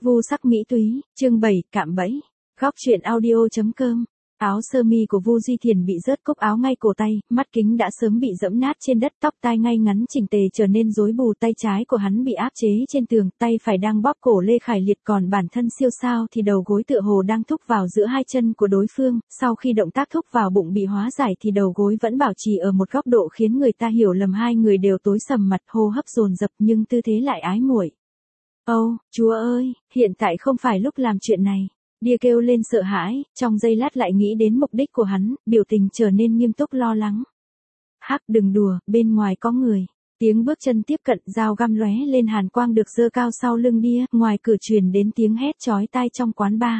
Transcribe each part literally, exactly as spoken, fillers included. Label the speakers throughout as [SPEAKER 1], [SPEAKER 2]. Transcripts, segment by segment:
[SPEAKER 1] Vu sắc mỹ túy, chương bảy, cạm bẫy. Góc truyện audio.com. Áo sơ mi của Vu Duy Thiền bị rớt cúc áo ngay cổ tay, mắt kính đã sớm bị giẫm nát trên đất, tóc tai ngay ngắn chỉnh tề trở nên rối bù, tay trái của hắn bị áp chế trên tường, tay phải đang bóp cổ Lê Khải Liệt, còn bản thân siêu sao thì đầu gối tựa hồ đang thúc vào giữa hai chân của đối phương, sau khi động tác thúc vào bụng bị hóa giải thì đầu gối vẫn bảo trì ở một góc độ khiến người ta hiểu lầm hai người đều tối sầm mặt, hô hấp dồn dập nhưng tư thế lại ái muội. Âu, oh, Chúa ơi, hiện tại không phải lúc làm chuyện này. Đia kêu lên sợ hãi, trong giây lát lại nghĩ đến mục đích của hắn, biểu tình trở nên nghiêm túc lo lắng. Hắc, đừng đùa, bên ngoài có người. Tiếng bước chân tiếp cận, dao găm lóe lên hàn quang được giơ cao sau lưng Đia, ngoài cửa truyền đến tiếng hét chói tai trong quán bar.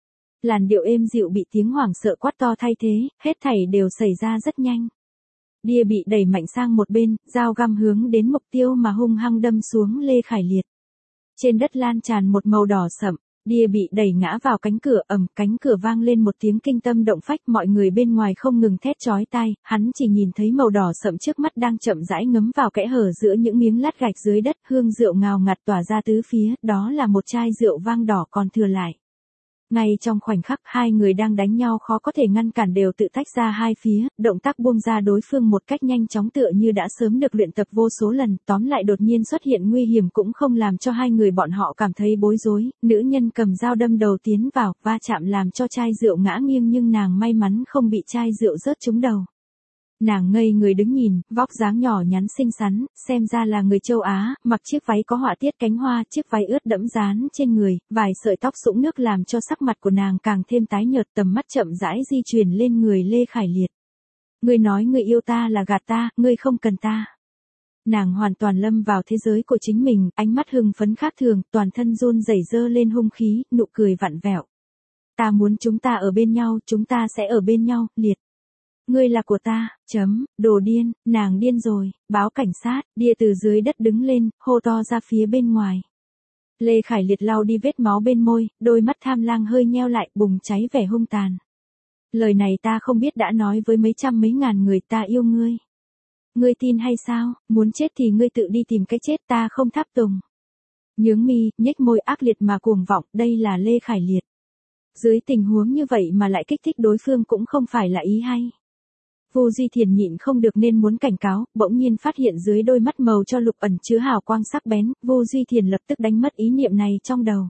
[SPEAKER 1] Làn điệu êm dịu bị tiếng hoảng sợ quát to thay thế, hết thảy đều xảy ra rất nhanh. Đia bị đẩy mạnh sang một bên, dao găm hướng đến mục tiêu mà hung hăng đâm xuống Lê Khải Liệt. Trên đất lan tràn một màu đỏ sậm. Đia bị đẩy ngã vào cánh cửa, ầm, cánh cửa vang lên một tiếng kinh tâm động phách, mọi người bên ngoài không ngừng thét chói tai, hắn chỉ nhìn thấy màu đỏ sậm trước mắt đang chậm rãi ngấm vào kẽ hở giữa những miếng lát gạch dưới đất, hương rượu ngào ngạt tỏa ra tứ phía, đó là một chai rượu vang đỏ còn thừa lại. Ngay trong khoảnh khắc hai người đang đánh nhau khó có thể ngăn cản đều tự tách ra hai phía, động tác buông ra đối phương một cách nhanh chóng tựa như đã sớm được luyện tập vô số lần, tóm lại đột nhiên xuất hiện nguy hiểm cũng không làm cho hai người bọn họ cảm thấy bối rối, nữ nhân cầm dao đâm đầu tiến vào, va chạm làm cho chai rượu ngã nghiêng nhưng nàng may mắn không bị chai rượu rớt trúng đầu. Nàng ngây người đứng nhìn, vóc dáng nhỏ nhắn xinh xắn, xem ra là người châu Á, mặc chiếc váy có họa tiết cánh hoa, chiếc váy ướt đẫm dán trên người, vài sợi tóc sũng nước làm cho sắc mặt của nàng càng thêm tái nhợt, tầm mắt chậm rãi di chuyển lên người Lê Khải Liệt. Ngươi nói ngươi yêu ta là gạt ta, ngươi không cần ta. Nàng hoàn toàn lâm vào thế giới của chính mình, ánh mắt hưng phấn khác thường, toàn thân run rẩy dơ lên hung khí, nụ cười vặn vẹo. Ta muốn chúng ta ở bên nhau, chúng ta sẽ ở bên nhau, Liệt. Ngươi là của ta, chấm, đồ điên, nàng điên rồi, báo cảnh sát, Đia từ dưới đất đứng lên, hô to ra phía bên ngoài. Lê Khải Liệt lau đi vết máu bên môi, đôi mắt tham lang hơi nheo lại, bùng cháy vẻ hung tàn. Lời này ta không biết đã nói với mấy trăm mấy ngàn người, ta yêu ngươi. Ngươi tin hay sao, muốn chết thì ngươi tự đi tìm cái chết, ta không tháp tùng. Nhướng mi, nhếch môi ác liệt mà cuồng vọng, đây là Lê Khải Liệt. Dưới tình huống như vậy mà lại kích thích đối phương cũng không phải là ý hay. Vu Duy Thiền nhịn không được nên muốn cảnh cáo, bỗng nhiên phát hiện dưới đôi mắt màu cho lục ẩn chứa hào quang sắc bén, Vu Duy Thiền lập tức đánh mất ý niệm này trong đầu.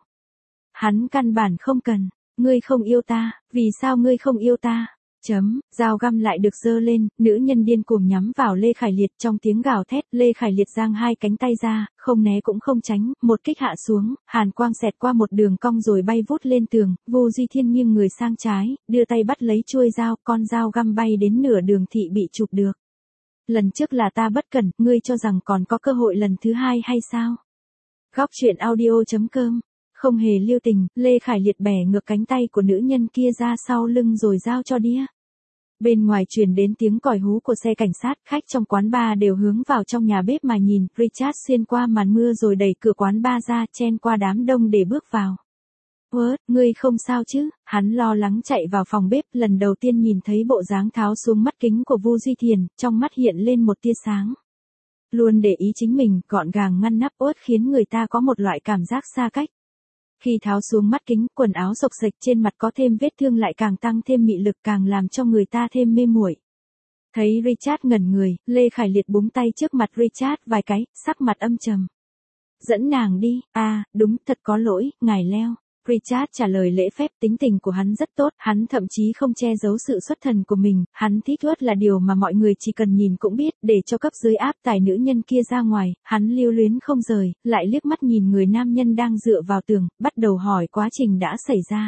[SPEAKER 1] Hắn căn bản không cần, ngươi không yêu ta, vì sao ngươi không yêu ta? Chấm, dao găm lại được giơ lên, nữ nhân điên cuồng nhắm vào Lê Khải Liệt trong tiếng gào thét, Lê Khải Liệt giang hai cánh tay ra, không né cũng không tránh, một kích hạ xuống, hàn quang xẹt qua một đường cong rồi bay vút lên tường, Vu Duy Thiên nghiêng người sang trái, đưa tay bắt lấy chuôi dao, con dao găm bay đến nửa đường thị bị chụp được. Lần trước là ta bất cẩn, ngươi cho rằng còn có cơ hội lần thứ hai hay sao? Góc truyện audio.com. Không hề lưu tình, Lê Khải Liệt bẻ ngược cánh tay của nữ nhân kia ra sau lưng rồi giao cho Đia. Bên ngoài truyền đến tiếng còi hú của xe cảnh sát, khách trong quán bar đều hướng vào trong nhà bếp mà nhìn, Richard xuyên qua màn mưa rồi đẩy cửa quán bar ra, chen qua đám đông để bước vào. What, ngươi không sao chứ? Hắn lo lắng chạy vào phòng bếp, lần đầu tiên nhìn thấy bộ dáng tháo xuống mắt kính của Vu Duy Thiền, trong mắt hiện lên một tia sáng. Luôn để ý chính mình, gọn gàng ngăn nắp uất khiến người ta có một loại cảm giác xa cách. Khi tháo xuống mắt kính, quần áo xộc xệch trên mặt có thêm vết thương lại càng tăng thêm mị lực, càng làm cho người ta thêm mê muội. Thấy Richard ngẩn người, Lê Khải Liệt búng tay trước mặt Richard vài cái, sắc mặt âm trầm. Dẫn nàng đi, à, đúng, thật có lỗi, ngài Leo. Richard trả lời lễ phép, tính tình của hắn rất tốt, hắn thậm chí không che giấu sự xuất thần của mình, hắn thích uất là điều mà mọi người chỉ cần nhìn cũng biết, để cho cấp dưới áp tải nữ nhân kia ra ngoài, hắn lưu luyến không rời, lại liếc mắt nhìn người nam nhân đang dựa vào tường, bắt đầu hỏi quá trình đã xảy ra.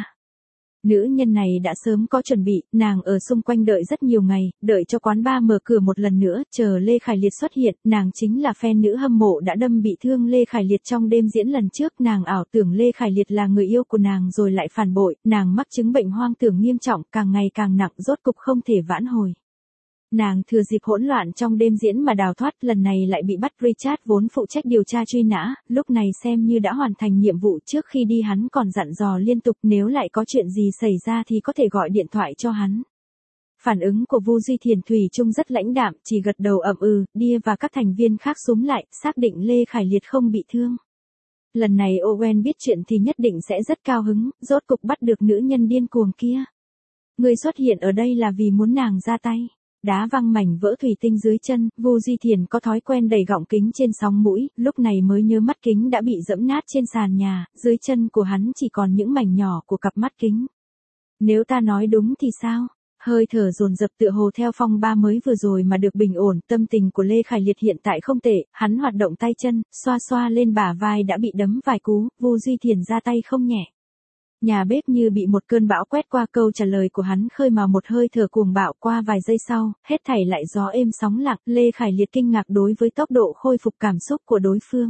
[SPEAKER 1] Nữ nhân này đã sớm có chuẩn bị, nàng ở xung quanh đợi rất nhiều ngày, đợi cho quán bar mở cửa một lần nữa, chờ Lê Khải Liệt xuất hiện, nàng chính là fan nữ hâm mộ đã đâm bị thương Lê Khải Liệt trong đêm diễn lần trước, nàng ảo tưởng Lê Khải Liệt là người yêu của nàng rồi lại phản bội, nàng mắc chứng bệnh hoang tưởng nghiêm trọng, càng ngày càng nặng, rốt cục không thể vãn hồi. Nàng thừa dịp hỗn loạn trong đêm diễn mà đào thoát, lần này lại bị bắt. Richard vốn phụ trách điều tra truy nã, lúc này xem như đã hoàn thành nhiệm vụ, trước khi đi hắn còn dặn dò liên tục nếu lại có chuyện gì xảy ra thì có thể gọi điện thoại cho hắn. Phản ứng của Vu Duy Thiền thủy chung rất lãnh đạm, chỉ gật đầu ậm ừ, Đia và các thành viên khác xúm lại, xác định Lê Khải Liệt không bị thương. Lần này Owen biết chuyện thì nhất định sẽ rất cao hứng, rốt cục bắt được nữ nhân điên cuồng kia. Ngươi xuất hiện ở đây là vì muốn nàng ra tay. Đá văng mảnh vỡ thủy tinh dưới chân, Vu Di Thiền có thói quen đẩy gọng kính trên sóng mũi, lúc này mới nhớ mắt kính đã bị dẫm nát trên sàn nhà, dưới chân của hắn chỉ còn những mảnh nhỏ của cặp mắt kính. Nếu ta nói đúng thì sao? Hơi thở dồn dập tựa hồ theo phong ba mới vừa rồi mà được bình ổn, tâm tình của Lê Khải Liệt hiện tại không tệ, hắn hoạt động tay chân, xoa xoa lên bả vai đã bị đấm vài cú, Vu Di Thiền ra tay không nhẹ. Nhà bếp như bị một cơn bão quét qua, câu trả lời của hắn khơi mào một hơi thở cuồng bạo, qua vài giây sau, hết thảy lại gió êm sóng lặng, Lê Khải Liệt kinh ngạc đối với tốc độ khôi phục cảm xúc của đối phương.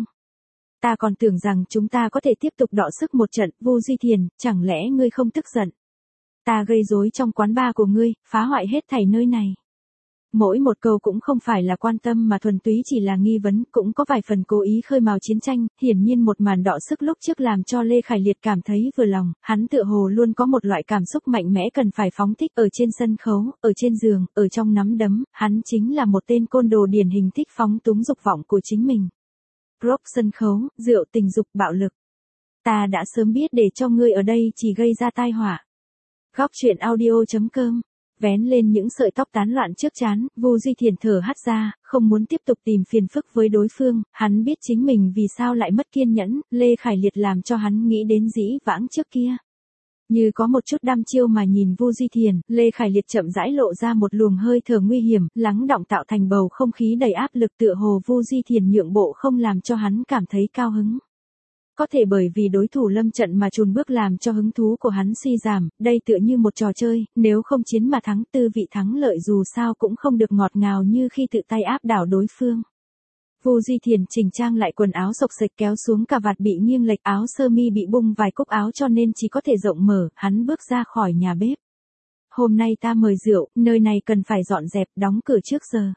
[SPEAKER 1] Ta còn tưởng rằng chúng ta có thể tiếp tục đọ sức một trận, Vu Di Thiền, chẳng lẽ ngươi không tức giận? Ta gây rối trong quán bar của ngươi, phá hoại hết thảy nơi này. Mỗi một câu cũng không phải là quan tâm mà thuần túy chỉ là nghi vấn, cũng có vài phần cố ý khơi mào chiến tranh, hiển nhiên một màn đọ sức lúc trước làm cho Lê Khải Liệt cảm thấy vừa lòng, hắn tựa hồ luôn có một loại cảm xúc mạnh mẽ cần phải phóng thích, ở trên sân khấu, ở trên giường, ở trong nắm đấm, hắn chính là một tên côn đồ điển hình thích phóng túng dục vọng của chính mình. Rock sân khấu, rượu tình dục bạo lực. Ta đã sớm biết để cho ngươi ở đây chỉ gây ra tai họa. Góc truyện audio chấm com. Vén lên những sợi tóc tán loạn trước trán, Vu Di Thiền thở hắt ra, không muốn tiếp tục tìm phiền phức với đối phương, hắn biết chính mình vì sao lại mất kiên nhẫn, Lê Khải Liệt làm cho hắn nghĩ đến dĩ vãng trước kia. Như có một chút đăm chiêu mà nhìn Vu Di Thiền, Lê Khải Liệt chậm rãi lộ ra một luồng hơi thở nguy hiểm, lắng đọng tạo thành bầu không khí đầy áp lực, tựa hồ Vu Di Thiền nhượng bộ không làm cho hắn cảm thấy cao hứng. Có thể bởi vì đối thủ lâm trận mà chùn bước làm cho hứng thú của hắn suy giảm, đây tựa như một trò chơi, nếu không chiến mà thắng, tư vị thắng lợi dù sao cũng không được ngọt ngào như khi tự tay áp đảo đối phương. Vu Di Thiền chỉnh trang lại quần áo xộc xệch kéo xuống cà vạt bị nghiêng lệch, áo sơ mi bị bung vài cúc áo cho nên chỉ có thể rộng mở, hắn bước ra khỏi nhà bếp. Hôm nay ta mời rượu, nơi này cần phải dọn dẹp, đóng cửa trước giờ.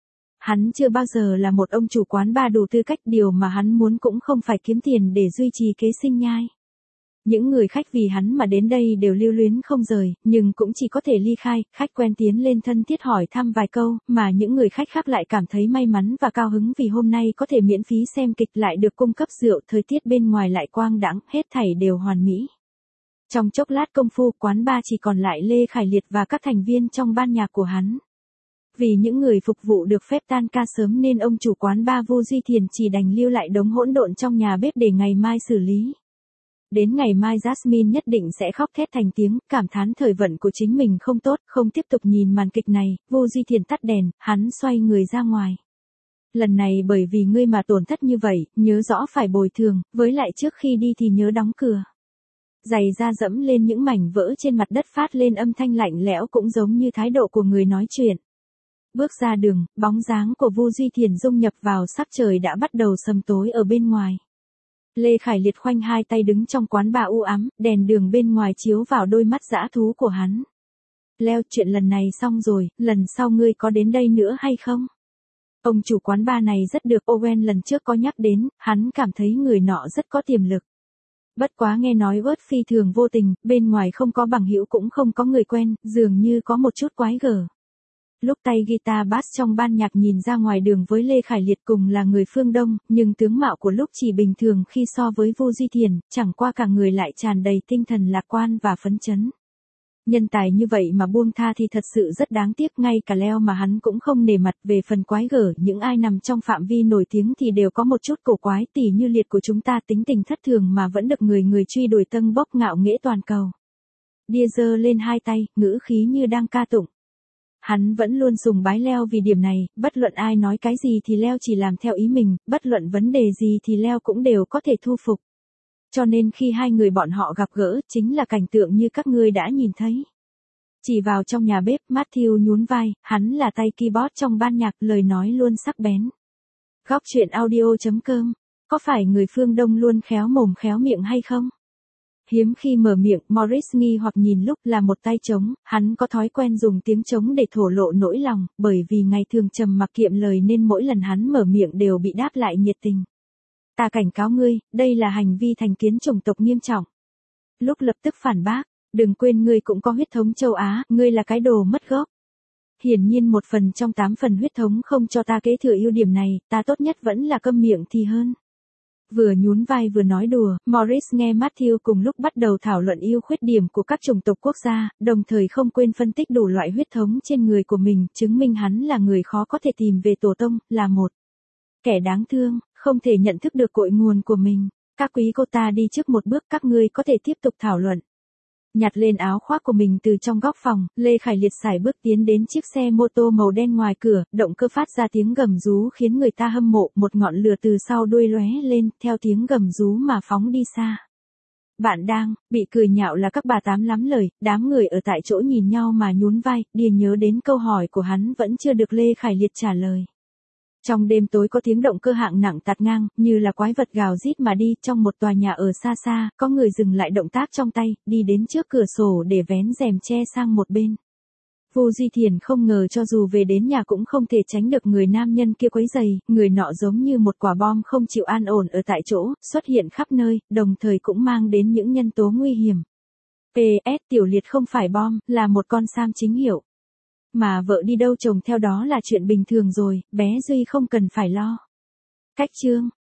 [SPEAKER 1] Hắn chưa bao giờ là một ông chủ quán bar đủ tư cách, điều mà hắn muốn cũng không phải kiếm tiền để duy trì kế sinh nhai. Những người khách vì hắn mà đến đây đều lưu luyến không rời, nhưng cũng chỉ có thể ly khai, khách quen tiến lên thân thiết hỏi thăm vài câu, mà những người khách khác lại cảm thấy may mắn và cao hứng vì hôm nay có thể miễn phí xem kịch, lại được cung cấp rượu, thời tiết bên ngoài lại quang đãng, hết thảy đều hoàn mỹ. Trong chốc lát công phu, quán bar chỉ còn lại Lê Khải Liệt và các thành viên trong ban nhạc của hắn. Vì những người phục vụ được phép tan ca sớm nên ông chủ quán bar Vu Di Thiền chỉ đành lưu lại đống hỗn độn trong nhà bếp để ngày mai xử lý. Đến ngày mai Jasmine nhất định sẽ khóc thét thành tiếng, cảm thán thời vận của chính mình không tốt, không tiếp tục nhìn màn kịch này, Vu Di Thiền tắt đèn, hắn xoay người ra ngoài. Lần này bởi vì ngươi mà tổn thất như vậy, nhớ rõ phải bồi thường, với lại trước khi đi thì nhớ đóng cửa. Giày da dẫm lên những mảnh vỡ trên mặt đất phát lên âm thanh lạnh lẽo cũng giống như thái độ của người nói chuyện. Bước ra đường, bóng dáng của Vu Di Thiền dung nhập vào sắc trời đã bắt đầu sầm tối ở bên ngoài. Lê Khải Liệt khoanh hai tay đứng trong quán bar u ám, đèn đường bên ngoài chiếu vào đôi mắt dã thú của hắn. Leo, chuyện lần này xong rồi, lần sau ngươi có đến đây nữa hay không? Ông chủ quán bar này rất được Owen lần trước có nhắc đến, hắn cảm thấy người nọ rất có tiềm lực. Bất quá nghe nói Út phi thường vô tình, bên ngoài không có bằng hữu cũng không có người quen, dường như có một chút quái gở. Lúc tay guitar bass trong ban nhạc nhìn ra ngoài đường với Lê Khải Liệt cùng là người phương Đông, nhưng tướng mạo của lúc chỉ bình thường khi so với Vu Di Thiền, chẳng qua cả người lại tràn đầy tinh thần lạc quan và phấn chấn. Nhân tài như vậy mà buông tha thì thật sự rất đáng tiếc, ngay cả Leo mà hắn cũng không nể mặt. Về phần quái gở, những ai nằm trong phạm vi nổi tiếng thì đều có một chút cổ quái, tỉ như Liệt của chúng ta tính tình thất thường mà vẫn được người người truy đuổi, tâng bốc ngạo nghễ toàn cầu. Đia giơ lên hai tay, ngữ khí như đang ca tụng. Hắn vẫn luôn sùng bái Leo vì điểm này, bất luận ai nói cái gì thì Leo chỉ làm theo ý mình, bất luận vấn đề gì thì Leo cũng đều có thể thu phục. Cho nên khi hai người bọn họ gặp gỡ, chính là cảnh tượng như các ngươi đã nhìn thấy. Chỉ vào trong nhà bếp, Matthew nhún vai, hắn là tay keyboard trong ban nhạc, lời nói luôn sắc bén. Góc truyện audio chấm com, có phải người phương Đông luôn khéo mồm khéo miệng hay không? Hiếm khi mở miệng, Morris nghi hoặc nhìn lúc là một tay trống, hắn có thói quen dùng tiếng trống để thổ lộ nỗi lòng, bởi vì ngày thường trầm mặc kiệm lời nên mỗi lần hắn mở miệng đều bị đáp lại nhiệt tình. Ta cảnh cáo ngươi, đây là hành vi thành kiến chủng tộc nghiêm trọng. Lúc lập tức phản bác, đừng quên ngươi cũng có huyết thống châu Á, ngươi là cái đồ mất gốc. Hiển nhiên một phần trong tám phần huyết thống không cho ta kế thừa ưu điểm này, ta tốt nhất vẫn là câm miệng thì hơn. Vừa nhún vai vừa nói đùa, Morris nghe Matthew cùng lúc bắt đầu thảo luận ưu khuyết điểm của các chủng tộc quốc gia, đồng thời không quên phân tích đủ loại huyết thống trên người của mình, chứng minh hắn là người khó có thể tìm về tổ tông, là một kẻ đáng thương, không thể nhận thức được cội nguồn của mình. Các quý cô ta đi trước một bước, các ngươi có thể tiếp tục thảo luận. Nhặt lên áo khoác của mình từ trong góc phòng, Lê Khải Liệt sải bước tiến đến chiếc xe mô tô màu đen ngoài cửa, động cơ phát ra tiếng gầm rú khiến người ta hâm mộ, một ngọn lửa từ sau đuôi lóe lên, theo tiếng gầm rú mà phóng đi xa. Bạn đang bị cười nhạo là các bà tám lắm lời, đám người ở tại chỗ nhìn nhau mà nhún vai, điền nhớ đến câu hỏi của hắn vẫn chưa được Lê Khải Liệt trả lời. Trong đêm tối có tiếng động cơ hạng nặng tạt ngang, như là quái vật gào rít mà đi, trong một tòa nhà ở xa xa, có người dừng lại động tác trong tay, đi đến trước cửa sổ để vén rèm che sang một bên. Vu Di Thiền không ngờ cho dù về đến nhà cũng không thể tránh được người nam nhân kia quấy rầy, người nọ giống như một quả bom không chịu an ổn ở tại chỗ, xuất hiện khắp nơi, đồng thời cũng mang đến những nhân tố nguy hiểm. pê ét Tiểu Liệt không phải bom, là một con Sam chính hiệu. Mà vợ đi đâu chồng theo đó là chuyện bình thường rồi, bé Duy không cần phải lo. Cách chương